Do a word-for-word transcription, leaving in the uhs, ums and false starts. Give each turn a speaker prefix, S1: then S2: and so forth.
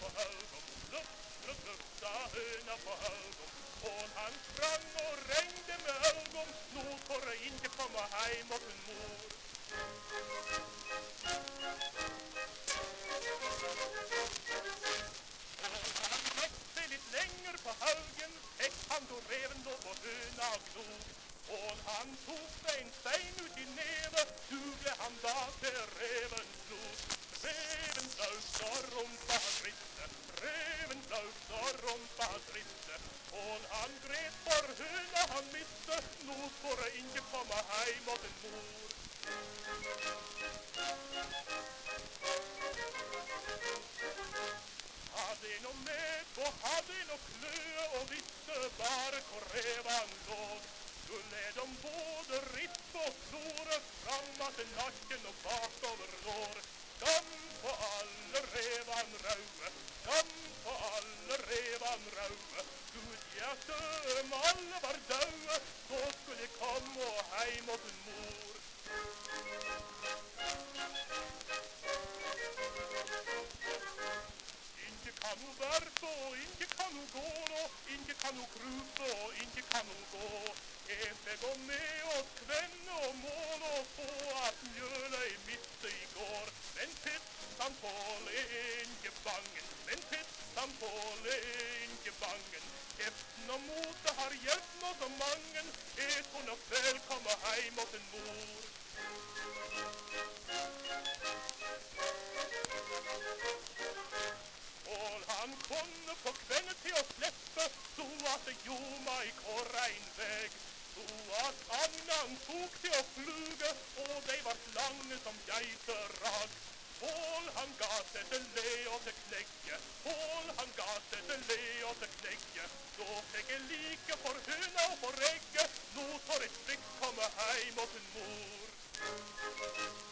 S1: Hölgom, lupp, lupp, lupsa høna på Hölgom. Og han sprang og regnet med Hölgom, nå får jeg ikke komme heim og til mor. Lenger på haugen, fikk han då reven då på høna glod. Og han tok seg en stein ut i neve, dugle han da til reven blod. Reven blaus og rumpa griste, reven blaus og rumpa griste. Og han gret for høna han miste, nå får jeg ikke komme heim og til mor. Hadde no med og hadde no kløe og visste bare hvor revan låg. Skulle de både rippe og slore fram til nakken og bakover lår. Skam på alle revan raue, skam på alle revan raue. Gud hjerte om alle var daue, så skulle jeg komme og heim og til mor. Ikke kan hun verpe og ikke kan hun gå nå, ikke kan hun krype og ikke kan hun gå. Jeg skal gå med og kvenne og måle og få at mjøla i miste i går. Men pittan på lenkebangen, men pittan på lenkebangen. Kjeften og motet har hjulpet nå så mangen, jeg får nok vel komme heim og til mor. Og han kunne på kvennen til å slippe, så at det gjorde meg i korrein veg. Så at annan tok til å fluge, og de var slange som geiterag. Pål han ga seg til le og til knegge, Pål han ga seg til le og til knegge. Så fikk jeg like for høna og for egge, nå får jeg trygt komme heim og til mor.